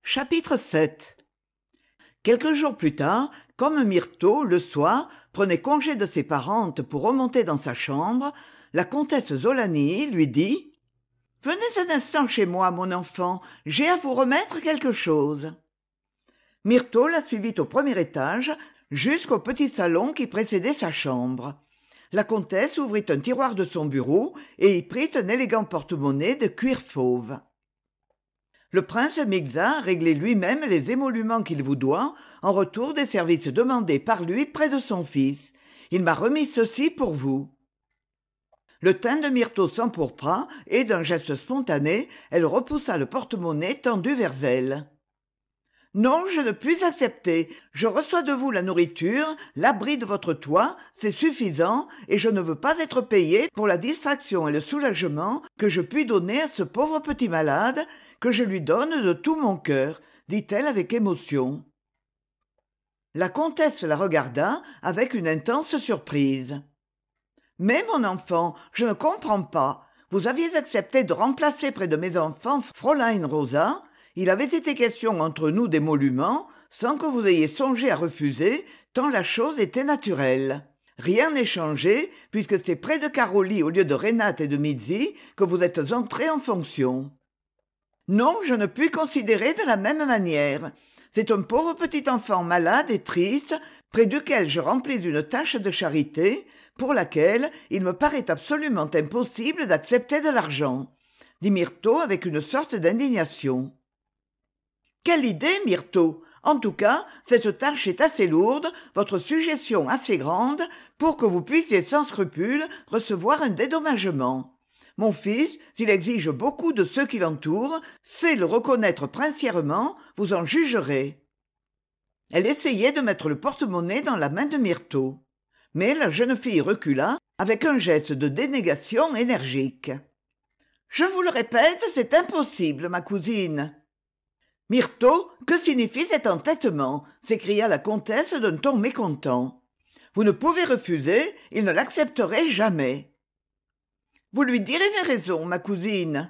Chapitre 7. Quelques jours plus tard, comme Myrtho, le soir, prenait congé de ses parentes pour remonter dans sa chambre, la comtesse Zolani lui dit « Venez un instant chez moi, mon enfant, j'ai à vous remettre quelque chose. » Myrtho la suivit au premier étage, jusqu'au petit salon qui précédait sa chambre. La comtesse ouvrit un tiroir de son bureau et y prit un élégant porte-monnaie de cuir fauve. Le prince Mixa réglait lui-même les émoluments qu'il vous doit en retour des services demandés par lui près de son fils. Il m'a remis ceci pour vous. Le teint de Myrtho s'empourpra et, d'un geste spontané, elle repoussa le porte-monnaie tendu vers elle. « Non, je ne puis accepter. Je reçois de vous la nourriture, l'abri de votre toit, c'est suffisant, et je ne veux pas être payée pour la distraction et le soulagement que je puis donner à ce pauvre petit malade, que je lui donne de tout mon cœur, dit-elle avec émotion. La comtesse la regarda avec une intense surprise. « Mais, mon enfant, je ne comprends pas. Vous aviez accepté de remplacer près de mes enfants Fräulein Rosa. Il avait été question entre nous d'émoluments, sans que vous ayez songé à refuser, tant la chose était naturelle. Rien n'est changé, puisque c'est près de Caroli au lieu de Renate et de Mizzi que vous êtes entrés en fonction. Non, je ne puis considérer de la même manière. C'est un pauvre petit enfant malade et triste, près duquel je remplis une tâche de charité, pour laquelle il me paraît absolument impossible d'accepter de l'argent, dit Myrtho avec une sorte d'indignation. Quelle idée, Myrtho! En tout cas, cette tâche est assez lourde, votre suggestion assez grande, pour que vous puissiez sans scrupule recevoir un dédommagement. Mon fils, s'il exige beaucoup de ceux qui l'entourent, sait le reconnaître princièrement, vous en jugerez. » Elle essayait de mettre le porte-monnaie dans la main de Myrtho. Mais la jeune fille recula avec un geste de dénégation énergique. « Je vous le répète, c'est impossible, ma cousine. »« Myrtho, que signifie cet entêtement ?» s'écria la comtesse d'un ton mécontent. « Vous ne pouvez refuser, il ne l'accepterait jamais. » Vous lui direz mes raisons, ma cousine.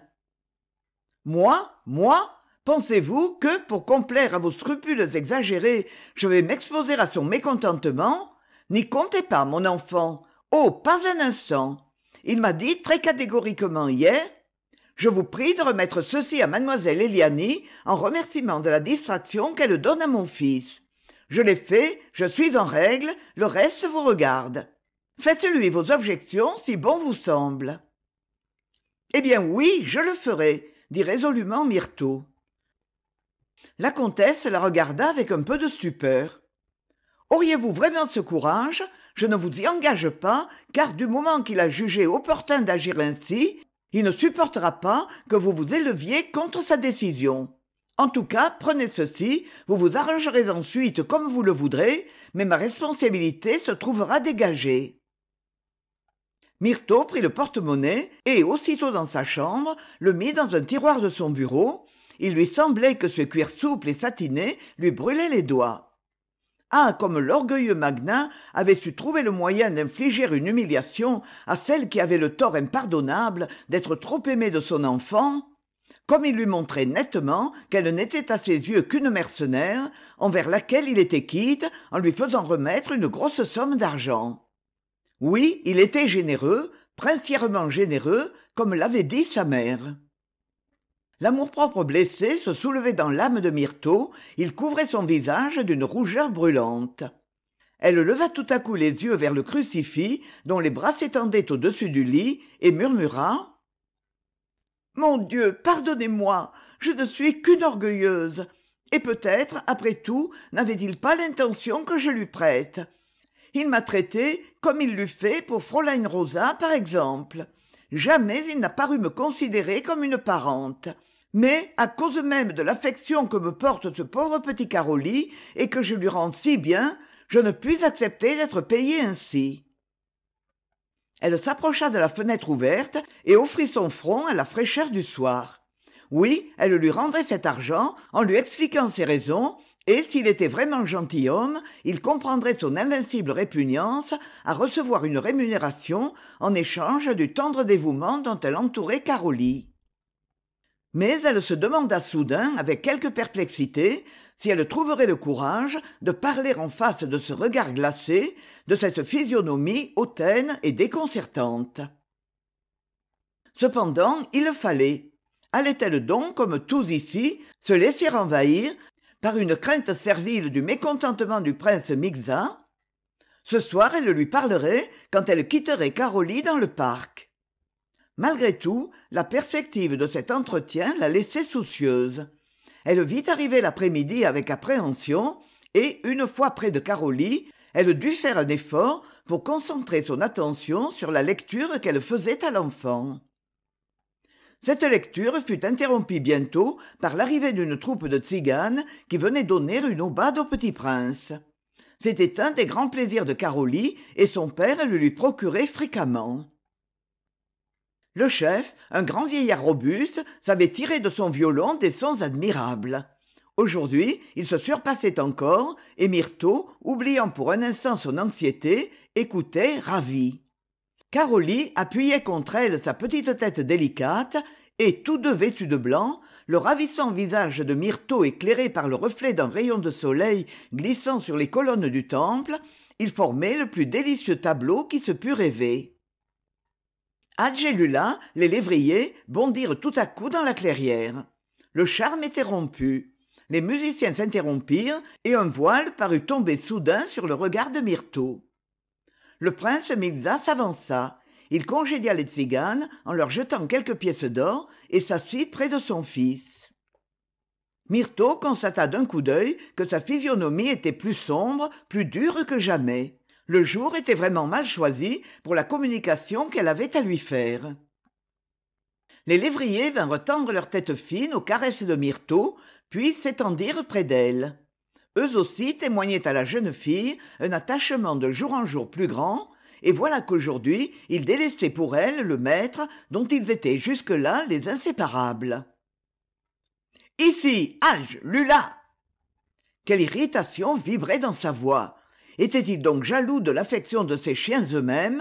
Moi? Pensez-vous que, pour complaire à vos scrupules exagérés, je vais m'exposer à son mécontentement? N'y comptez pas, mon enfant. Oh, pas un instant. Il m'a dit très catégoriquement hier « Je vous prie de remettre ceci à mademoiselle Eliani en remerciement de la distraction qu'elle donne à mon fils. Je l'ai fait, je suis en règle, le reste vous regarde. Faites-lui vos objections si bon vous semble. » « Eh bien oui, je le ferai, » dit résolument Myrtho. La comtesse la regarda avec un peu de stupeur. « Auriez-vous vraiment ce courage? Je ne vous y engage pas, car du moment qu'il a jugé opportun d'agir ainsi, il ne supportera pas que vous vous éleviez contre sa décision. En tout cas, prenez ceci, vous vous arrangerez ensuite comme vous le voudrez, mais ma responsabilité se trouvera dégagée. » Myrtho prit le porte-monnaie et, aussitôt dans sa chambre, le mit dans un tiroir de son bureau. Il lui semblait que ce cuir souple et satiné lui brûlait les doigts. Ah, comme l'orgueilleux magnat avait su trouver le moyen d'infliger une humiliation à celle qui avait le tort impardonnable d'être trop aimée de son enfant! Comme il lui montrait nettement qu'elle n'était à ses yeux qu'une mercenaire, envers laquelle il était quitte en lui faisant remettre une grosse somme d'argent. Oui, il était généreux, princièrement généreux, comme l'avait dit sa mère. L'amour-propre blessé se soulevait dans l'âme de Myrtho, il couvrait son visage d'une rougeur brûlante. Elle leva tout à coup les yeux vers le crucifix, dont les bras s'étendaient au-dessus du lit, et murmura « Mon Dieu, pardonnez-moi, je ne suis qu'une orgueilleuse. Et peut-être, après tout, n'avait-il pas l'intention que je lui prête. Il m'a traité comme il l'eût fait pour Fräulein Rosa, par exemple. Jamais il n'a paru me considérer comme une parente. Mais, à cause même de l'affection que me porte ce pauvre petit Caroli, et que je lui rends si bien, je ne puis accepter d'être payée ainsi. » Elle s'approcha de la fenêtre ouverte et offrit son front à la fraîcheur du soir. Oui, elle lui rendrait cet argent en lui expliquant ses raisons, et s'il était vraiment gentilhomme, il comprendrait son invincible répugnance à recevoir une rémunération en échange du tendre dévouement dont elle entourait Caroli. Mais elle se demanda soudain, avec quelque perplexité, si elle trouverait le courage de parler en face de ce regard glacé, de cette physionomie hautaine et déconcertante. Cependant, il le fallait. Allait-elle donc, comme tous ici, se laisser envahir par une crainte servile du mécontentement du prince Migza? Ce soir, elle lui parlerait quand elle quitterait Caroli dans le parc. Malgré tout, la perspective de cet entretien la laissait soucieuse. Elle vit arriver l'après-midi avec appréhension et, une fois près de Caroli, elle dut faire un effort pour concentrer son attention sur la lecture qu'elle faisait à l'enfant. Cette lecture fut interrompue bientôt par l'arrivée d'une troupe de tziganes qui venait donner une aubade au petit prince. C'était un des grands plaisirs de Caroli et son père le lui procurait fréquemment. Le chef, un grand vieillard robuste, savait tirer de son violon des sons admirables. Aujourd'hui, il se surpassait encore, et Myrtho, oubliant pour un instant son anxiété, écoutait ravi. Caroli appuyait contre elle sa petite tête délicate, et tous deux vêtus de blanc, le ravissant visage de Myrtho éclairé par le reflet d'un rayon de soleil glissant sur les colonnes du temple, ils formaient le plus délicieux tableau qui se pût rêver. Hadj et Lula, les lévriers, bondirent tout à coup dans la clairière. Le charme était rompu. Les musiciens s'interrompirent et un voile parut tomber soudain sur le regard de Myrtho. Le prince Migza s'avança. Il congédia les tziganes en leur jetant quelques pièces d'or et s'assit près de son fils. Myrtho constata d'un coup d'œil que sa physionomie était plus sombre, plus dure que jamais. Le jour était vraiment mal choisi pour la communication qu'elle avait à lui faire. Les lévriers vinrent tendre leur tête fine aux caresses de Myrtho, puis s'étendirent près d'elle. Eux aussi témoignaient à la jeune fille un attachement de jour en jour plus grand, et voilà qu'aujourd'hui ils délaissaient pour elle le maître dont ils étaient jusque-là les inséparables. « Ici, Hadj, Lula !» Quelle irritation vibrait dans sa voix. Était-il donc jaloux de l'affection de ses chiens eux-mêmes?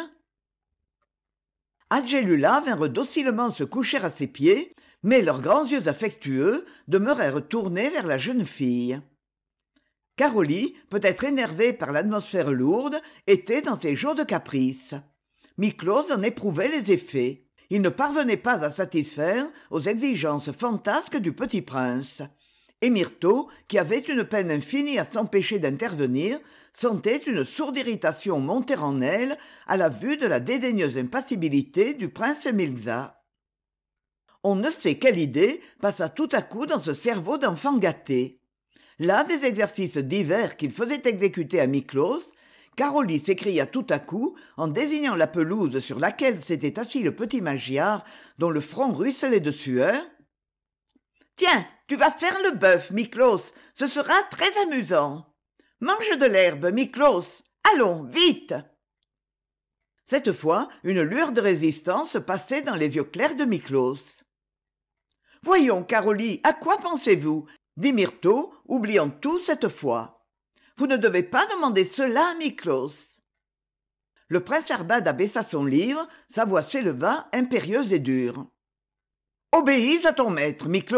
Hadj et Lula vinrent docilement se coucher à ses pieds, mais leurs grands yeux affectueux demeurèrent tournés vers la jeune fille. Caroli, peut-être énervée par l'atmosphère lourde, était dans ses jours de caprice. Miklos en éprouvait les effets. Il ne parvenait pas à satisfaire aux exigences fantasques du petit prince. Et Myrtho, qui avait une peine infinie à s'empêcher d'intervenir, sentait une sourde irritation monter en elle à la vue de la dédaigneuse impassibilité du prince Migza. On ne sait quelle idée passa tout à coup dans ce cerveau d'enfant gâté. Là des exercices divers qu'il faisait exécuter à Miklos, Caroli s'écria tout à coup, en désignant la pelouse sur laquelle s'était assis le petit Magyar, dont le front ruisselait de sueur. « Tiens, tu vas faire le bœuf, Miklos, ce sera très amusant. Mange de l'herbe, Miklos. Allons, vite !» Cette fois, une lueur de résistance passait dans les yeux clairs de Miklos. « Voyons, Caroli, à quoi pensez-vous » dit Myrtho, oubliant tout cette fois. « Vous ne devez pas demander cela à Miklos. » Le prince Arbad abaissa son livre, sa voix s'éleva, impérieuse et dure. « Obéis à ton maître, Miklos !»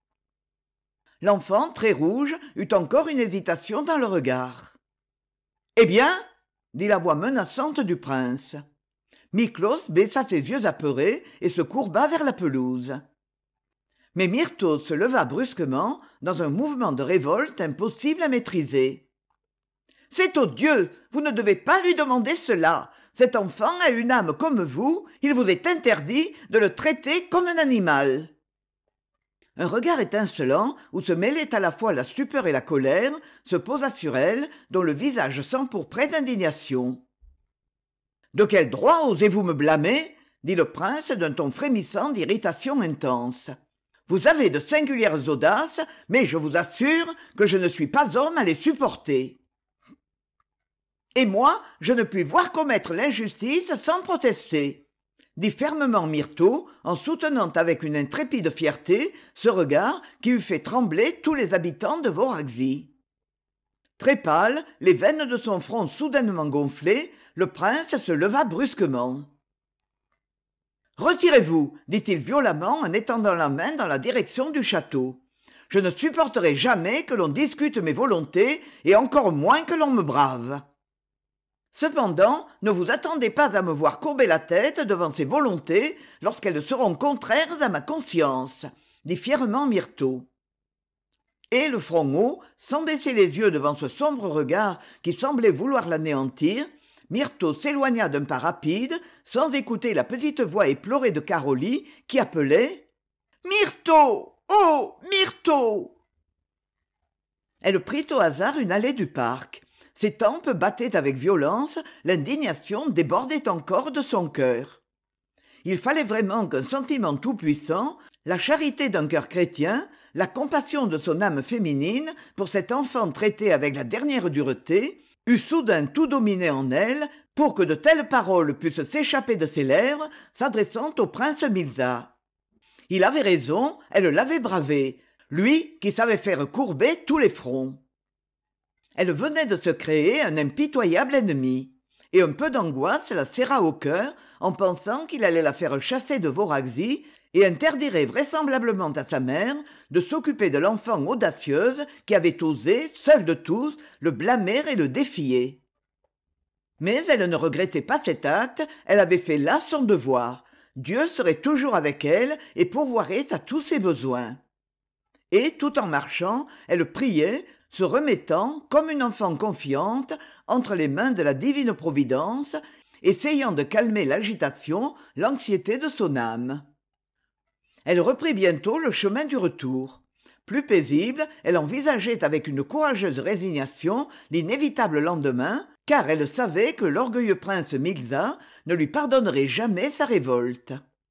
L'enfant, très rouge, eut encore une hésitation dans le regard. « Eh bien ?» dit la voix menaçante du prince. Miklos baissa ses yeux apeurés et se courba vers la pelouse. Mais Myrtho se leva brusquement, dans un mouvement de révolte impossible à maîtriser. « C'est odieux, vous ne devez pas lui demander cela. Cet enfant a une âme comme vous, il vous est interdit de le traiter comme un animal. » Un regard étincelant, où se mêlaient à la fois la stupeur et la colère, se posa sur elle, dont le visage s'empourprait d'indignation. « De quel droit osez-vous me blâmer ?» dit le prince d'un ton frémissant d'irritation intense. « Vous avez de singulières audaces, mais je vous assure que je ne suis pas homme à les supporter. » « Et moi, je ne puis voir commettre l'injustice sans protester, » dit fermement Myrtho, en soutenant avec une intrépide fierté ce regard qui eût fait trembler tous les habitants de Voraxie. Très pâle, les veines de son front soudainement gonflées, le prince se leva brusquement. Retirez-vous, dit-il violemment en étendant la main dans la direction du château. Je ne supporterai jamais que l'on discute mes volontés et encore moins que l'on me brave. Cependant, ne vous attendez pas à me voir courber la tête devant ces volontés lorsqu'elles seront contraires à ma conscience, dit fièrement Myrtho. Et le front haut, sans baisser les yeux devant ce sombre regard qui semblait vouloir l'anéantir, Myrtho s'éloigna d'un pas rapide, sans écouter la petite voix éplorée de Caroli qui appelait « Myrtho! Oh, Myrtho !» Elle prit au hasard une allée du parc. Ses tempes battaient avec violence, l'indignation débordait encore de son cœur. Il fallait vraiment qu'un sentiment tout-puissant, la charité d'un cœur chrétien, la compassion de son âme féminine pour cet enfant traité avec la dernière dureté, eût soudain tout dominé en elle pour que de telles paroles puissent s'échapper de ses lèvres s'adressant au prince Milza. Il avait raison, elle l'avait bravé, lui qui savait faire courber tous les fronts. Elle venait de se créer un impitoyable ennemi, et un peu d'angoisse la serra au cœur en pensant qu'il allait la faire chasser de Voraxie et interdirait vraisemblablement à sa mère de s'occuper de l'enfant audacieuse qui avait osé, seule de tous, le blâmer et le défier. Mais elle ne regrettait pas cet acte, elle avait fait là son devoir. Dieu serait toujours avec elle et pourvoirait à tous ses besoins. Et, tout en marchant, elle priait, se remettant, comme une enfant confiante, entre les mains de la divine providence, essayant de calmer l'agitation, l'anxiété de son âme. Elle reprit bientôt le chemin du retour. Plus paisible, elle envisageait avec une courageuse résignation l'inévitable lendemain, car elle savait que l'orgueilleux prince Milza ne lui pardonnerait jamais sa révolte.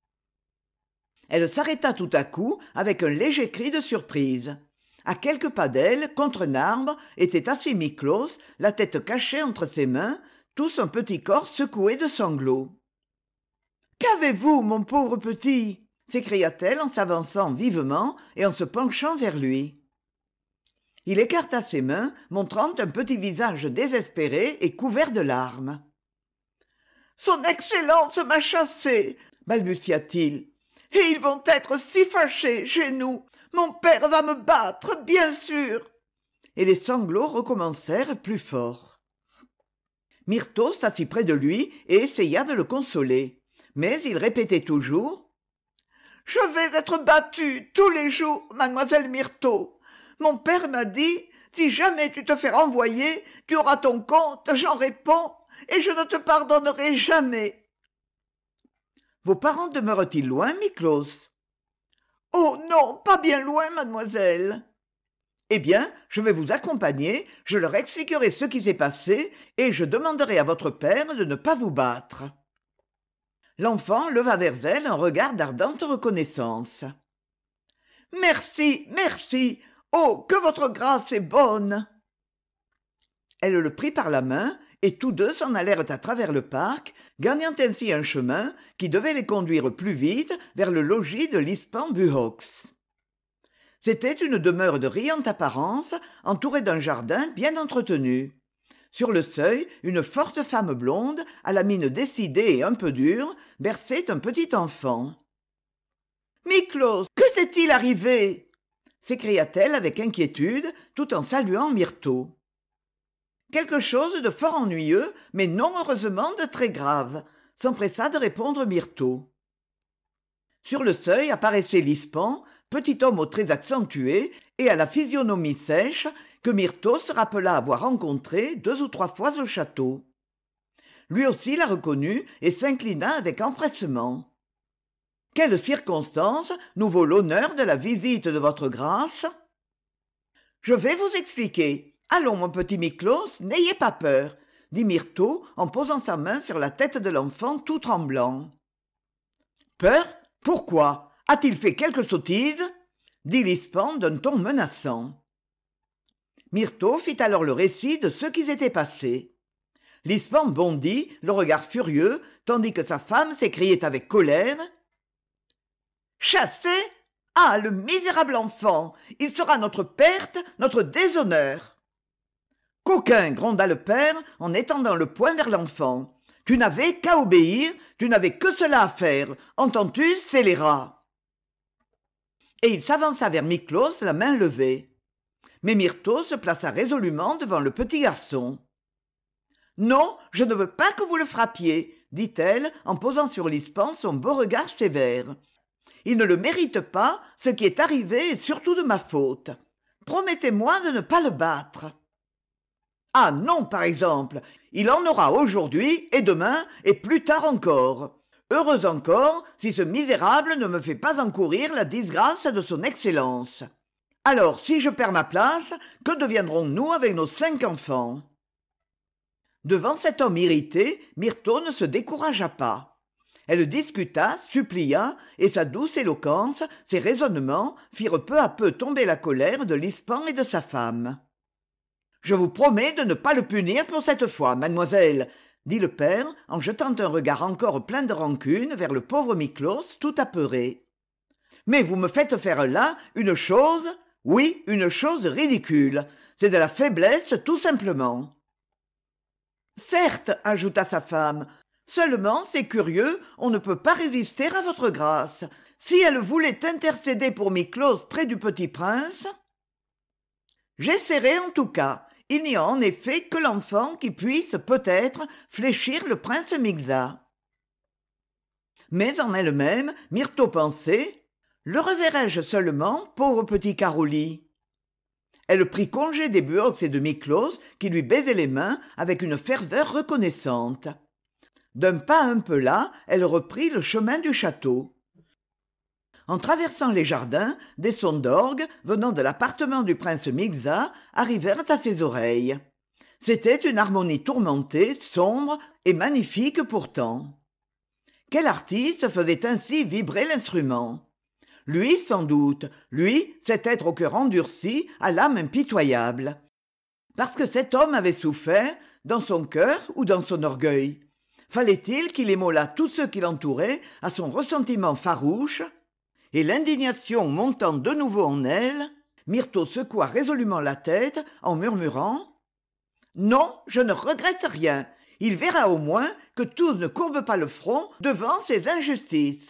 Elle s'arrêta tout à coup avec un léger cri de surprise. À quelques pas d'elle, contre un arbre, était assis Miklos, la tête cachée entre ses mains, tout son petit corps secoué de sanglots. « Qu'avez-vous, mon pauvre petit ?» s'écria-t-elle en s'avançant vivement et en se penchant vers lui. Il écarta ses mains, montrant un petit visage désespéré et couvert de larmes. « Son Excellence m'a chassé, balbutia-t-il, et ils vont être si fâchés chez nous. Mon père va me battre, bien sûr. » Et les sanglots recommencèrent plus forts. Myrtho s'assit près de lui et essaya de le consoler. Mais il répétait toujours « Je vais être battu tous les jours, mademoiselle Myrtho. Mon père m'a dit, si jamais tu te fais renvoyer, tu auras ton compte, j'en réponds, et je ne te pardonnerai jamais. » « Vos parents demeurent-ils loin, Miklos ?»« Oh non, pas bien loin, mademoiselle. » « Eh bien, je vais vous accompagner, je leur expliquerai ce qui s'est passé, et je demanderai à votre père de ne pas vous battre. » L'enfant leva vers elle un regard d'ardente reconnaissance. « Merci, merci. Oh, que votre grâce est bonne !» Elle le prit par la main, et tous deux s'en allèrent à travers le parc, gagnant ainsi un chemin qui devait les conduire plus vite vers le logis de l'Ispan Buhox. C'était une demeure de riante apparence, entourée d'un jardin bien entretenu. Sur le seuil, une forte femme blonde, à la mine décidée et un peu dure, berçait un petit enfant. « Miklos, que t'est-il arrivé ?» s'écria-t-elle avec inquiétude, tout en saluant Myrtho. « Quelque chose de fort ennuyeux, mais non heureusement de très grave, » s'empressa de répondre Myrtho. Sur le seuil apparaissait l'Ispan, petit homme aux traits accentués et à la physionomie sèche, que Myrtho se rappela avoir rencontré 2 ou 3 fois au château. Lui aussi la reconnut et s'inclina avec empressement. « Quelle circonstance nous vaut l'honneur de la visite de votre grâce ?»« Je vais vous expliquer. Allons, mon petit Miklos, n'ayez pas peur, » dit Myrtho en posant sa main sur la tête de l'enfant tout tremblant. « Peur ? Pourquoi ? A-t-il fait quelque sottise ?» dit l'Ispan d'un ton menaçant. Myrtho fit alors le récit de ce qui s'était passé. L'Ispan bondit, le regard furieux, tandis que sa femme s'écriait avec colère « Chassé ? Ah, le misérable enfant ! Il sera notre perte, notre déshonneur !» « Coquin !» gronda le père en étendant le poing vers l'enfant. « Tu n'avais qu'à obéir, tu n'avais que cela à faire. Entends-tu, scélérat !» Et il s'avança vers Miklos, la main levée. Mais Myrtho se plaça résolument devant le petit garçon. « Non, je ne veux pas que vous le frappiez, » dit-elle en posant sur l'Ispan son beau regard sévère. « Il ne le mérite pas, ce qui est arrivé est surtout de ma faute. Promettez-moi de ne pas le battre. » « Ah non, par exemple, il en aura aujourd'hui et demain et plus tard encore. Heureux encore si ce misérable ne me fait pas encourir la disgrâce de son excellence. Alors, si je perds ma place, que deviendrons-nous avec nos 5 enfants ?» Devant cet homme irrité, Myrtho ne se découragea pas. Elle discuta, supplia, et sa douce éloquence, ses raisonnements, firent peu à peu tomber la colère de l'Ispan et de sa femme. « Je vous promets de ne pas le punir pour cette fois, mademoiselle, » dit le père en jetant un regard encore plein de rancune vers le pauvre Miklos tout apeuré. « Mais vous me faites faire là une chose, oui, une chose ridicule. C'est de la faiblesse tout simplement. » « Certes, » ajouta sa femme, « seulement, c'est curieux, on ne peut pas résister à votre grâce. Si elle voulait intercéder pour Miklos près du petit prince... » « J'essaierai en tout cas. Il n'y a en effet que l'enfant qui puisse, peut-être, fléchir le prince Migza. » Mais en elle-même, Myrtho pensait « Le reverrai-je seulement, pauvre petit Caroli ?» Elle prit congé des Buox et de Miklos, qui lui baisaient les mains avec une ferveur reconnaissante. D'un pas un peu las, elle reprit le chemin du château. En traversant les jardins, des sons d'orgue, venant de l'appartement du prince Migza, arrivèrent à ses oreilles. C'était une harmonie tourmentée, sombre et magnifique pourtant. Quel artiste faisait ainsi vibrer l'instrument ? Lui, sans doute, lui, cet être au cœur endurci, à l'âme impitoyable. Parce que cet homme avait souffert, dans son cœur ou dans son orgueil. Fallait-il qu'il émolât tous ceux qui l'entouraient à son ressentiment farouche ? Et l'indignation montant de nouveau en elle, Myrtho secoua résolument la tête en murmurant « Non, je ne regrette rien. Il verra au moins que tous ne courbent pas le front devant ces injustices. »